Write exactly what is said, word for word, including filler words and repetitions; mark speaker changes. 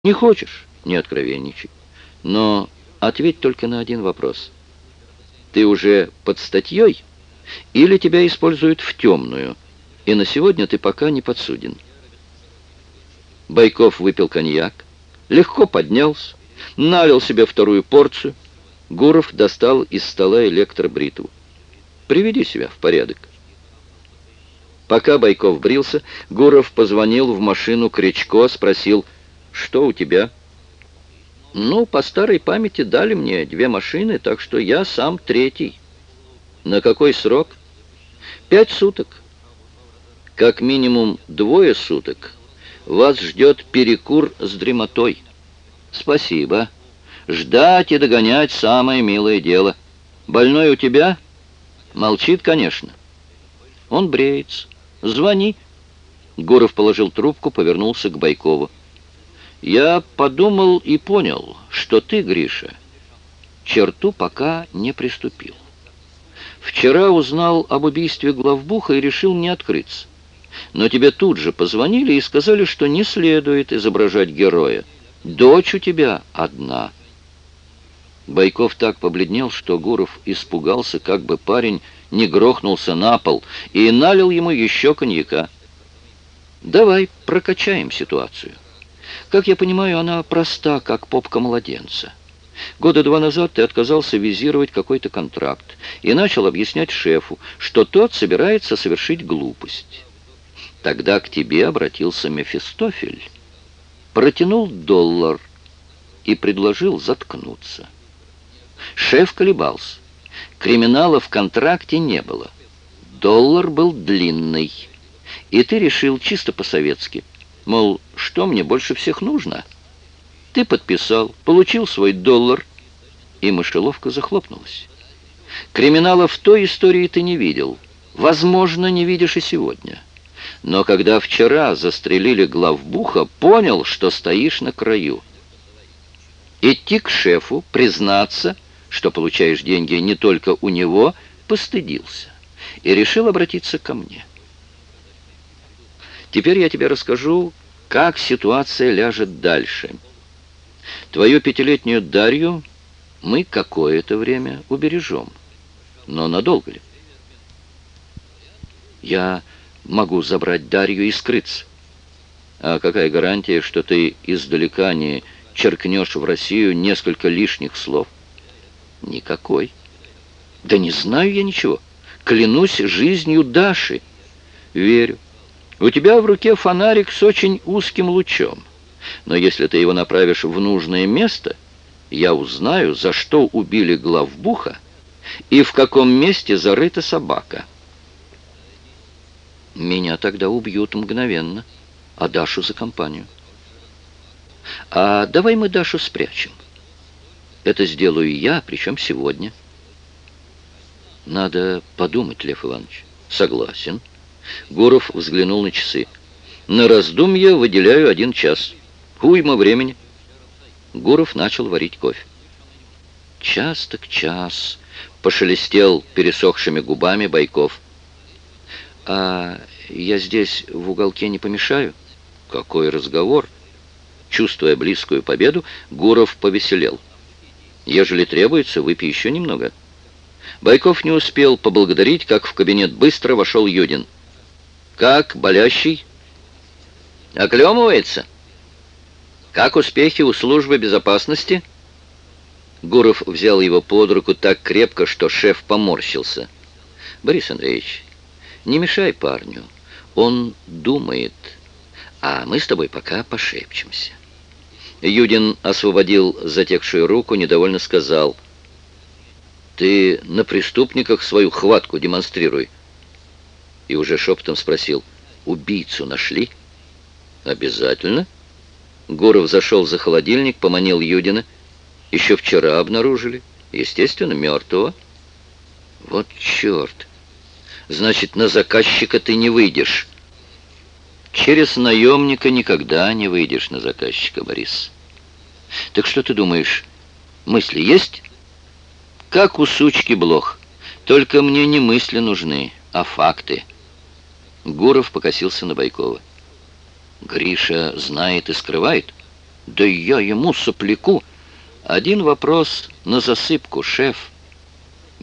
Speaker 1: Не хочешь? Не откровенничай. Но ответь только на один вопрос. Ты уже под статьей или тебя используют в темную, и на сегодня ты пока не подсуден? Байков выпил коньяк, легко поднялся, налил себе вторую порцию. Гуров достал из стола электробритву. «Приведи себя в порядок». Пока Байков брился, Гуров позвонил в машину Крячко, спросил: «Что у тебя?» «Ну, по старой памяти дали мне две машины, так что я сам третий». «На какой срок?» «Пять суток». «Как минимум двое суток. Вас ждет перекур с дремотой». «Спасибо. Ждать и догонять — самое милое дело. Больной у тебя?» «Молчит, конечно». «Он бреется. Звони». Гуров положил трубку, повернулся к Байкову. «Я подумал и понял, что ты, Гриша, черту пока не приступил. Вчера узнал об убийстве главбуха и решил не открыться. Но тебе тут же позвонили и сказали, что не следует изображать героя. Дочь у тебя одна». Байков так побледнел, что Гуров испугался, как бы парень не грохнулся на пол, и налил ему еще коньяка. «Давай прокачаем ситуацию. Как я понимаю, она проста, как попка младенца. Года два назад ты отказался визировать какой-то контракт и начал объяснять шефу, что тот собирается совершить глупость. Тогда к тебе обратился Мефистофель, протянул доллар и предложил заткнуться. Шеф колебался. Криминала в контракте не было. Доллар был длинный. И ты решил чисто по-советски, мол, что мне больше всех нужно? Ты подписал, получил свой доллар, и мышеловка захлопнулась. Криминала в той истории ты не видел. Возможно, не видишь и сегодня. Но когда вчера застрелили главбуха, понял, что стоишь на краю. Идти к шефу, признаться, что получаешь деньги не только у него, постыдился и решил обратиться ко мне. Теперь я тебе расскажу, как ситуация ляжет дальше. Твою пятилетнюю Дарью мы какое-то время убережем. Но надолго ли? Я могу забрать Дарью и скрыться. А какая гарантия, что ты издалека не черкнешь в Россию несколько лишних слов? Никакой. Да не знаю я ничего. Клянусь жизнью Даши. Верю. У тебя в руке фонарик с очень узким лучом. Но если ты его направишь в нужное место, я узнаю, за что убили главбуха и в каком месте зарыта собака. Меня тогда убьют мгновенно, а Дашу за компанию. А давай мы Дашу спрячем. Это сделаю я, причем сегодня. Надо подумать, Лев Иванович. Согласен. Гуров взглянул на часы. На раздумье выделяю один час. Уйма времени. Гуров начал варить кофе. Час так час, пошелестел пересохшими губами Байков. А я здесь в уголке не помешаю? Какой разговор? Чувствуя близкую победу, Гуров повеселел. Ежели требуется, выпей еще немного. Байков не успел поблагодарить, как в кабинет быстро вошел Юдин. «Как, болящий?» «Оклемывается? Как успехи у службы безопасности?» Гуров взял его под руку так крепко, что шеф поморщился. «Борис Андреевич, не мешай парню. Он думает, а мы с тобой пока пошепчемся». Юдин освободил затекшую руку, недовольно сказал: «Ты на преступниках свою хватку демонстрируй». И уже шепотом спросил: «Убийцу нашли?» «Обязательно». Гуров зашел за холодильник, поманил Юдина. «Еще вчера обнаружили. Естественно, мертвого». «Вот черт! Значит, на заказчика ты не выйдешь». «Через наемника никогда не выйдешь на заказчика, Борис». «Так что ты думаешь, мысли есть?» «Как у сучки блох. Только мне не мысли нужны, а факты». Гуров покосился на Байкова. «Гриша знает и скрывает?» Да я ему сопляку. Один вопрос на засыпку, шеф.